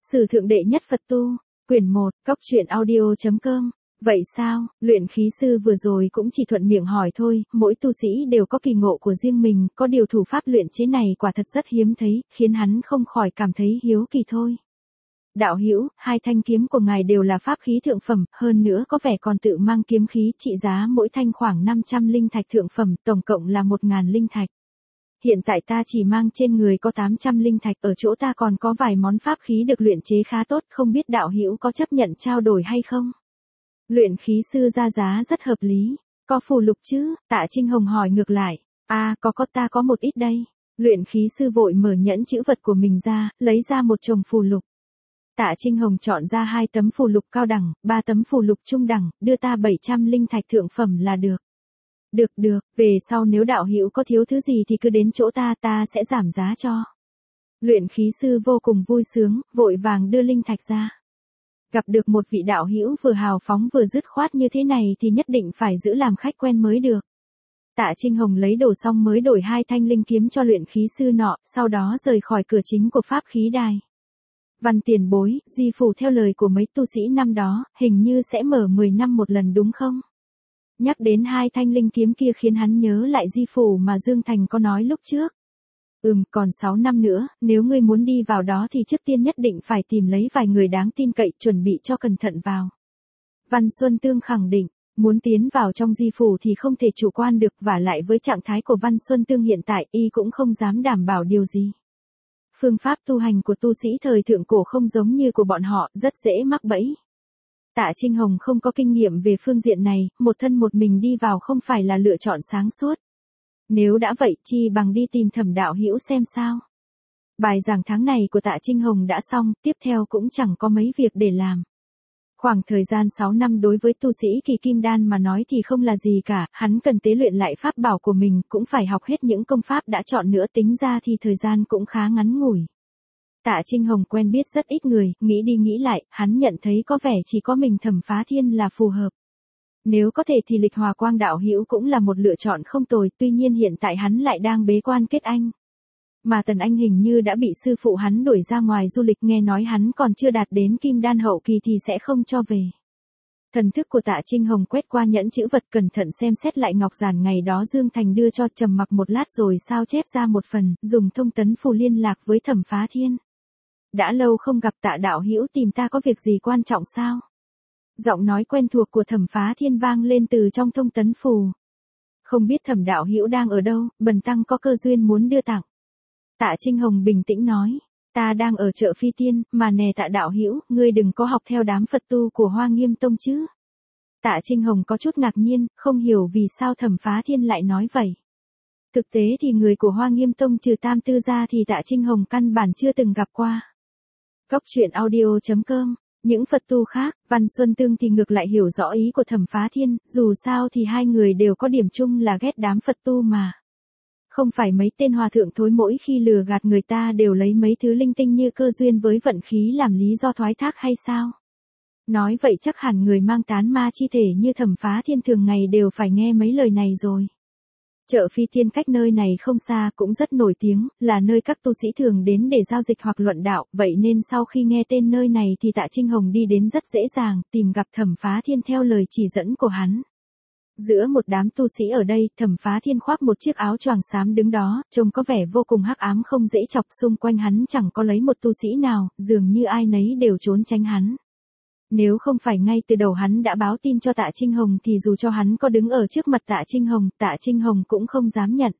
Sử thượng đệ nhất Phật tu, quyển 1, cóc truyện audio.com. Vậy sao, luyện khí sư vừa rồi cũng chỉ thuận miệng hỏi thôi, mỗi tu sĩ đều có kỳ ngộ của riêng mình, có điều thủ pháp luyện chế này quả thật rất hiếm thấy, khiến hắn không khỏi cảm thấy hiếu kỳ thôi. Đạo hữu, hai thanh kiếm của ngài đều là pháp khí thượng phẩm, hơn nữa có vẻ còn tự mang kiếm khí trị giá mỗi thanh khoảng 500 linh thạch thượng phẩm, tổng cộng là 1000 linh thạch. Hiện tại ta chỉ mang trên người có 800 linh thạch, ở chỗ ta còn có vài món pháp khí được luyện chế khá tốt, không biết đạo hữu có chấp nhận trao đổi hay không? Luyện khí sư ra giá rất hợp lý. Có phù lục chứ? Tạ Trinh Hồng hỏi ngược lại. Có ta có một ít đây. Luyện khí sư vội mở nhẫn chữ vật của mình ra, lấy ra một chồng phù lục. Tạ Trinh Hồng chọn ra 2 tấm phù lục cao đẳng, 3 tấm phù lục trung đẳng, đưa ta 700 linh thạch thượng phẩm là được. Được, về sau nếu đạo hữu có thiếu thứ gì thì cứ đến chỗ ta sẽ giảm giá cho. Luyện khí sư vô cùng vui sướng, vội vàng đưa linh thạch ra. Gặp được một vị đạo hữu vừa hào phóng vừa dứt khoát như thế này thì nhất định phải giữ làm khách quen mới được. Tạ Trinh Hồng lấy đồ xong mới đổi 2 thanh linh kiếm cho luyện khí sư nọ, sau đó rời khỏi cửa chính của pháp khí đài. Văn tiền bối, di phủ theo lời của mấy tu sĩ năm đó, hình như sẽ mở 10 năm một lần đúng không? Nhắc đến 2 thanh linh kiếm kia khiến hắn nhớ lại di phủ mà Dương Thành có nói lúc trước. Còn 6 năm nữa, nếu ngươi muốn đi vào đó thì trước tiên nhất định phải tìm lấy vài người đáng tin cậy, chuẩn bị cho cẩn thận vào. Văn Xuân Tương khẳng định, muốn tiến vào trong di phủ thì không thể chủ quan được, vả lại với trạng thái của Văn Xuân Tương hiện tại, y cũng không dám đảm bảo điều gì. Phương pháp tu hành của tu sĩ thời thượng cổ không giống như của bọn họ, rất dễ mắc bẫy. Tạ Trinh Hồng không có kinh nghiệm về phương diện này, một thân một mình đi vào không phải là lựa chọn sáng suốt. Nếu đã vậy chi bằng đi tìm Thẩm đạo hữu xem sao. Bài giảng tháng này của Tạ Trinh Hồng đã xong, tiếp theo cũng chẳng có mấy việc để làm. Khoảng thời gian 6 năm đối với tu sĩ kỳ kim đan mà nói thì không là gì cả, hắn cần tế luyện lại pháp bảo của mình, cũng phải học hết những công pháp đã chọn nữa, tính ra thì thời gian cũng khá ngắn ngủi. Tạ Trinh Hồng quen biết rất ít người, nghĩ đi nghĩ lại, hắn nhận thấy có vẻ chỉ có mình Thẩm Phá Thiên là phù hợp. Nếu có thể thì Lịch Hòa Quang đạo hữu cũng là một lựa chọn không tồi, tuy nhiên hiện tại hắn lại đang bế quan kết anh. Mà Tần Anh hình như đã bị sư phụ hắn đuổi ra ngoài du lịch, nghe nói hắn còn chưa đạt đến kim đan hậu kỳ thì sẽ không cho về. Thần thức của Tạ Trinh Hồng quét qua nhẫn chữ vật, cẩn thận xem xét lại ngọc giản ngày đó Dương Thành đưa cho, trầm mặc một lát rồi sao chép ra một phần, dùng thông tấn phù liên lạc với Thẩm Phá Thiên. Đã lâu không gặp, Tạ đạo hữu tìm ta có việc gì quan trọng sao? Giọng nói quen thuộc của Thẩm Phá Thiên vang lên từ trong thông tấn phù. Không biết Thẩm đạo hữu đang ở đâu, bần tăng có cơ duyên muốn đưa tặng. Tạ Trinh Hồng bình tĩnh nói, ta đang ở chợ Phi Tiên, mà nè Tạ đạo hữu, ngươi đừng có học theo đám Phật tu của Hoa Nghiêm Tông chứ. Tạ Trinh Hồng có chút ngạc nhiên, không hiểu vì sao Thẩm Phá Thiên lại nói vậy. Thực tế thì người của Hoa Nghiêm Tông trừ Tam Tư ra thì Tạ Trinh Hồng căn bản chưa từng gặp qua. cóc truyện audio.com. Những Phật tu khác, Văn Xuân Tương thì ngược lại hiểu rõ ý của Thẩm Phá Thiên, dù sao thì hai người đều có điểm chung là ghét đám Phật tu mà. Không phải mấy tên hòa thượng thối mỗi khi lừa gạt người ta đều lấy mấy thứ linh tinh như cơ duyên với vận khí làm lý do thoái thác hay sao? Nói vậy chắc hẳn người mang tán ma chi thể như Thẩm Phá Thiên thường ngày đều phải nghe mấy lời này rồi. Chợ Phi Tiên cách nơi này không xa, cũng rất nổi tiếng, là nơi các tu sĩ thường đến để giao dịch hoặc luận đạo, vậy nên sau khi nghe tên nơi này thì Tạ Trinh Hồng đi đến rất dễ dàng, tìm gặp Thẩm Phá Thiên theo lời chỉ dẫn của hắn. Giữa một đám tu sĩ ở đây, Thẩm Phá Thiên khoác một chiếc áo choàng xám đứng đó, trông có vẻ vô cùng hắc ám không dễ chọc, xung quanh hắn chẳng có lấy một tu sĩ nào, dường như ai nấy đều trốn tránh hắn. Nếu không phải ngay từ đầu hắn đã báo tin cho Tạ Trinh Hồng thì dù cho hắn có đứng ở trước mặt Tạ Trinh Hồng cũng không dám nhận.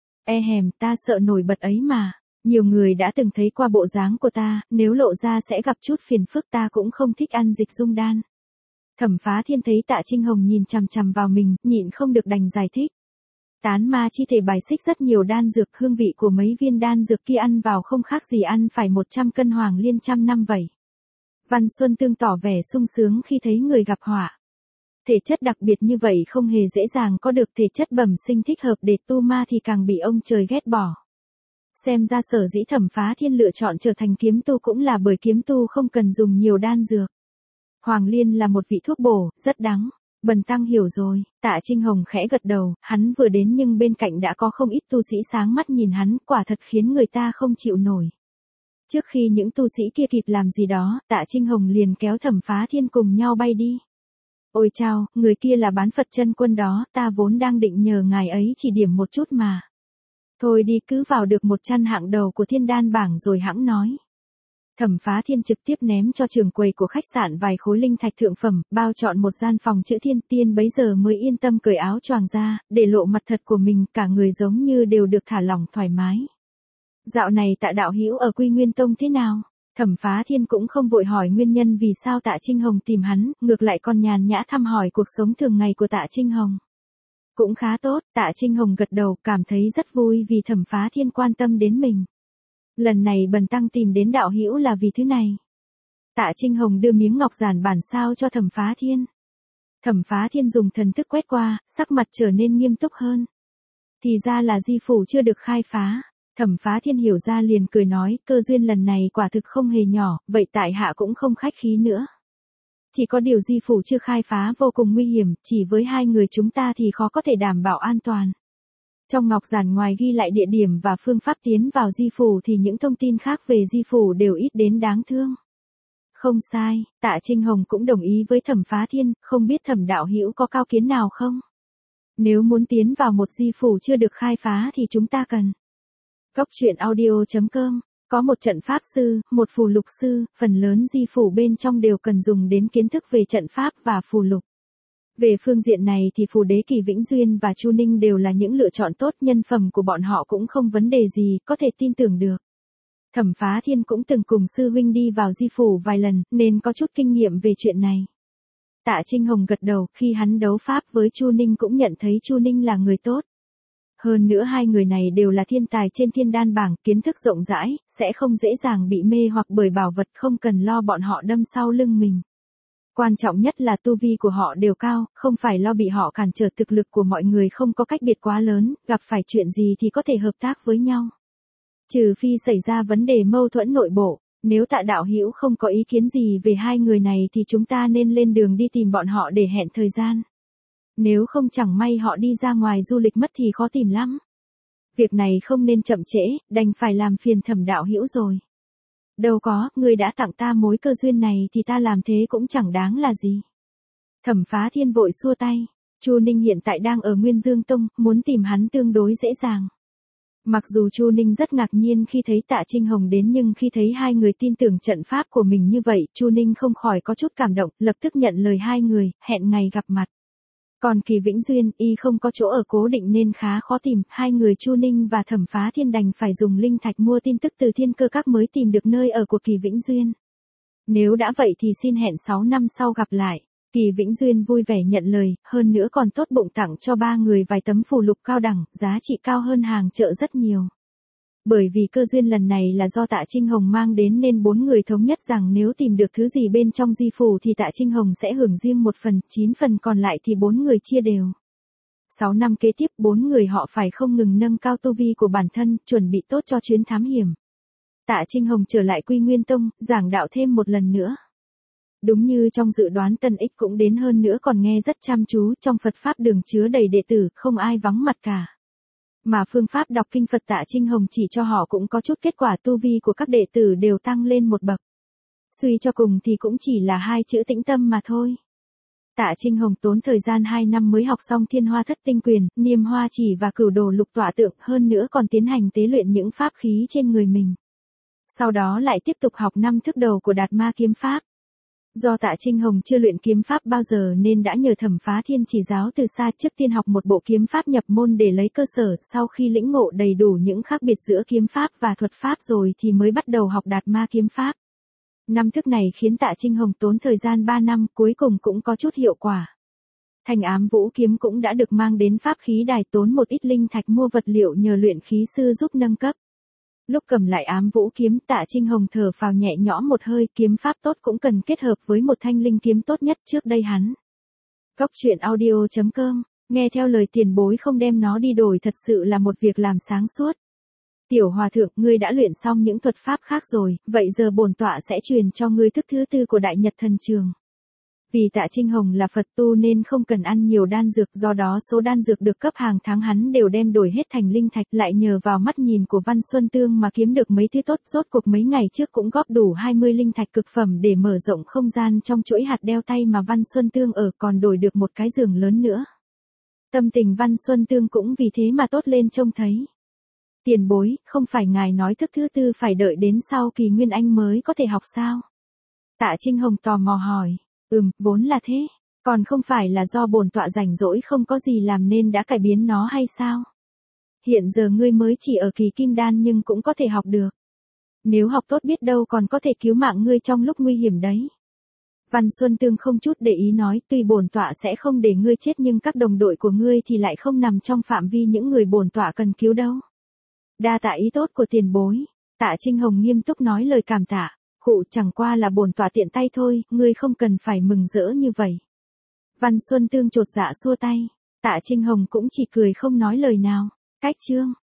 Ta sợ nổi bật ấy mà. Nhiều người đã từng thấy qua bộ dáng của ta, nếu lộ ra sẽ gặp chút phiền phức, ta cũng không thích ăn dịch dung đan. Thẩm Phá Thiên thấy Tạ Trinh Hồng nhìn chằm chằm vào mình, nhịn không được đành giải thích. Tán ma chi thể bài xích rất nhiều đan dược, hương vị của mấy viên đan dược kia ăn vào không khác gì ăn phải 100 cân hoàng liên trăm năm vậy. Văn Xuân Tương tỏ vẻ sung sướng khi thấy người gặp họa. Thể chất đặc biệt như vậy không hề dễ dàng có được, thể chất bẩm sinh thích hợp để tu ma thì càng bị ông trời ghét bỏ. Xem ra sở dĩ Thẩm Phá Thiên lựa chọn trở thành kiếm tu cũng là bởi kiếm tu không cần dùng nhiều đan dược. Hoàng liên là một vị thuốc bổ, rất đắng. Bần tăng hiểu rồi. Tạ Trinh Hồng khẽ gật đầu, hắn vừa đến nhưng bên cạnh đã có không ít tu sĩ sáng mắt nhìn hắn, quả thật khiến người ta không chịu nổi. Trước khi những tu sĩ kia kịp làm gì đó, Tạ Trinh Hồng liền kéo Thẩm Phá Thiên cùng nhau bay đi. Ôi chao, người kia là bán Phật chân quân đó, ta vốn đang định nhờ ngài ấy chỉ điểm một chút mà. Thôi đi, cứ vào được một chăn hạng đầu của thiên đan bảng rồi hãng nói. Thẩm Phá Thiên trực tiếp ném cho trưởng quầy của khách sạn vài khối linh thạch thượng phẩm, bao trọn một gian phòng chữ thiên tiên bấy giờ mới yên tâm cởi áo choàng ra, để lộ mặt thật của mình, cả người giống như đều được thả lỏng thoải mái. Dạo này Tạ đạo hữu ở Quy Nguyên Tông thế nào? Thẩm Phá Thiên cũng không vội hỏi nguyên nhân vì sao Tạ Trinh Hồng tìm hắn, ngược lại còn nhàn nhã thăm hỏi cuộc sống thường ngày của Tạ Trinh Hồng. Cũng khá tốt, Tạ Trinh Hồng gật đầu, cảm thấy rất vui vì Thẩm Phá Thiên quan tâm đến mình. Lần này bần tăng tìm đến đạo hữu là vì thứ này. Tạ Trinh Hồng đưa miếng ngọc giản bản sao cho Thẩm Phá Thiên. Thẩm Phá Thiên dùng thần thức quét qua, sắc mặt trở nên nghiêm túc hơn. Thì ra là di phủ chưa được khai phá. Thẩm Phá Thiên hiểu ra liền cười nói, cơ duyên lần này quả thực không hề nhỏ, vậy tại hạ cũng không khách khí nữa. Chỉ có điều di phủ chưa khai phá vô cùng nguy hiểm, chỉ với hai người chúng ta thì khó có thể đảm bảo an toàn. Trong ngọc giản ngoài ghi lại địa điểm và phương pháp tiến vào di phủ thì những thông tin khác về di phủ đều ít đến đáng thương. Không sai, Tạ Trinh Hồng cũng đồng ý với Thẩm Phá Thiên, không biết Thẩm đạo hữu có cao kiến nào không? Nếu muốn tiến vào một di phủ chưa được khai phá thì chúng ta cần. Cốc truyện audio.com, có một trận pháp sư, một phù lục sư, phần lớn di phủ bên trong đều cần dùng đến kiến thức về trận pháp và phù lục. Về phương diện này thì phù đế Kỳ Vĩnh Duyên và Chu Ninh đều là những lựa chọn tốt, nhân phẩm của bọn họ cũng không vấn đề gì, có thể tin tưởng được. Thẩm Phá Thiên cũng từng cùng sư huynh đi vào di phủ vài lần, nên có chút kinh nghiệm về chuyện này. Tạ Trinh Hồng gật đầu, khi hắn đấu pháp với Chu Ninh cũng nhận thấy Chu Ninh là người tốt. Hơn nữa hai người này đều là thiên tài trên thiên đan bảng, kiến thức rộng rãi, sẽ không dễ dàng bị mê hoặc bởi bảo vật, không cần lo bọn họ đâm sau lưng mình. Quan trọng nhất là tu vi của họ đều cao, không phải lo bị họ cản trở, thực lực của mọi người không có cách biệt quá lớn, gặp phải chuyện gì thì có thể hợp tác với nhau. Trừ phi xảy ra vấn đề mâu thuẫn nội bộ, nếu Tạ đạo hữu không có ý kiến gì về hai người này thì chúng ta nên lên đường đi tìm bọn họ để hẹn thời gian. Nếu không chẳng may họ đi ra ngoài du lịch mất thì khó tìm lắm. Việc này không nên chậm trễ, đành phải làm phiền Thẩm đạo hữu rồi. Đâu có, người đã tặng ta mối cơ duyên này thì ta làm thế cũng chẳng đáng là gì. Thẩm Phá Thiên vội xua tay. Chu Ninh hiện tại đang ở Nguyên Dương Tông, muốn tìm hắn tương đối dễ dàng. Mặc dù Chu Ninh rất ngạc nhiên khi thấy Tạ Trinh Hồng đến, nhưng khi thấy hai người tin tưởng trận pháp của mình như vậy, Chu Ninh không khỏi có chút cảm động, lập tức nhận lời hai người, hẹn ngày gặp mặt. Còn Kỳ Vĩnh Duyên, y không có chỗ ở cố định nên khá khó tìm, hai người Chu Ninh và Thẩm Phá Thiên đành phải dùng linh thạch mua tin tức từ Thiên Cơ Các mới tìm được nơi ở của Kỳ Vĩnh Duyên. Nếu đã vậy thì xin hẹn 6 năm sau gặp lại. Kỳ Vĩnh Duyên vui vẻ nhận lời, hơn nữa còn tốt bụng tặng cho ba người vài tấm phù lục cao đẳng, giá trị cao hơn hàng chợ rất nhiều. Bởi vì cơ duyên lần này là do Tạ Trinh Hồng mang đến nên bốn người thống nhất rằng nếu tìm được thứ gì bên trong di phủ thì Tạ Trinh Hồng sẽ hưởng riêng 1 phần, 9 phần còn lại thì bốn người chia đều. 6 năm kế tiếp bốn người họ phải không ngừng nâng cao tu vi của bản thân, chuẩn bị tốt cho chuyến thám hiểm. Tạ Trinh Hồng trở lại Quy Nguyên Tông, giảng đạo thêm một lần nữa. Đúng như trong dự đoán, Tân Ích cũng đến, hơn nữa còn nghe rất chăm chú, trong Phật Pháp đường chứa đầy đệ tử, không ai vắng mặt cả. Mà phương pháp đọc kinh Phật Tạ Trinh Hồng chỉ cho họ cũng có chút kết quả, tu vi của các đệ tử đều tăng lên một bậc. Suy cho cùng thì cũng chỉ là 2 chữ tĩnh tâm mà thôi. Tạ Trinh Hồng tốn thời gian 2 năm mới học xong Thiên Hoa Thất Tinh Quyền, Niêm Hoa Chỉ và Cửu Đồ Lục Tọa Tượng, hơn nữa còn tiến hành tế luyện những pháp khí trên người mình. Sau đó lại tiếp tục học 5 thức đầu của Đạt Ma Kiếm Pháp. Do Tạ Trinh Hồng chưa luyện kiếm pháp bao giờ nên đã nhờ Thẩm Phá Thiên chỉ giáo từ xa, trước tiên học một bộ kiếm pháp nhập môn để lấy cơ sở, sau khi lĩnh ngộ đầy đủ những khác biệt giữa kiếm pháp và thuật pháp rồi thì mới bắt đầu học Đạt Ma Kiếm Pháp. 5 thức này khiến Tạ Trinh Hồng tốn thời gian 3 năm, cuối cùng cũng có chút hiệu quả. Thanh Ám Vũ Kiếm cũng đã được mang đến pháp khí đài, tốn một ít linh thạch mua vật liệu nhờ luyện khí sư giúp nâng cấp. Lúc cầm lại Ám Vũ Kiếm, Tạ Trinh Hồng thở phào nhẹ nhõm một hơi, kiếm pháp tốt cũng cần kết hợp với một thanh linh kiếm tốt nhất, trước đây hắn. Cốc truyện audio.com, nghe theo lời tiền bối không đem nó đi đổi thật sự là một việc làm sáng suốt. Tiểu hòa thượng, ngươi đã luyện xong những thuật pháp khác rồi, vậy giờ bổn tọa sẽ truyền cho ngươi thức thứ 4 của Đại Nhật Thần Trường. Vì Tạ Trinh Hồng là Phật tu nên không cần ăn nhiều đan dược, do đó số đan dược được cấp hàng tháng hắn đều đem đổi hết thành linh thạch, lại nhờ vào mắt nhìn của Văn Xuân Tương mà kiếm được mấy thứ tốt, rốt cuộc mấy ngày trước cũng góp đủ 20 linh thạch cực phẩm để mở rộng không gian trong chuỗi hạt đeo tay mà Văn Xuân Tương ở, còn đổi được một cái giường lớn nữa. Tâm tình Văn Xuân Tương cũng vì thế mà tốt lên trông thấy. Tiền bối, không phải ngài nói thức thứ tư phải đợi đến sau kỳ nguyên anh mới có thể học sao? Tạ Trinh Hồng tò mò hỏi. Vốn là thế. Còn không phải là do bổn tọa rảnh rỗi không có gì làm nên đã cải biến nó hay sao? Hiện giờ ngươi mới chỉ ở kỳ kim đan nhưng cũng có thể học được. Nếu học tốt biết đâu còn có thể cứu mạng ngươi trong lúc nguy hiểm đấy. Văn Xuân Tương không chút để ý nói, tuy bổn tọa sẽ không để ngươi chết nhưng các đồng đội của ngươi thì lại không nằm trong phạm vi những người bổn tọa cần cứu đâu. Đa tạ ý tốt của tiền bối. Tạ Trinh Hồng nghiêm túc nói lời cảm tạ. Khụ, chẳng qua là bổn tọa tiện tay thôi, ngươi không cần phải mừng rỡ như vậy. Văn Xuân Tương chột dạ xua tay. Tạ Trinh Hồng cũng chỉ cười không nói lời nào. Cách chương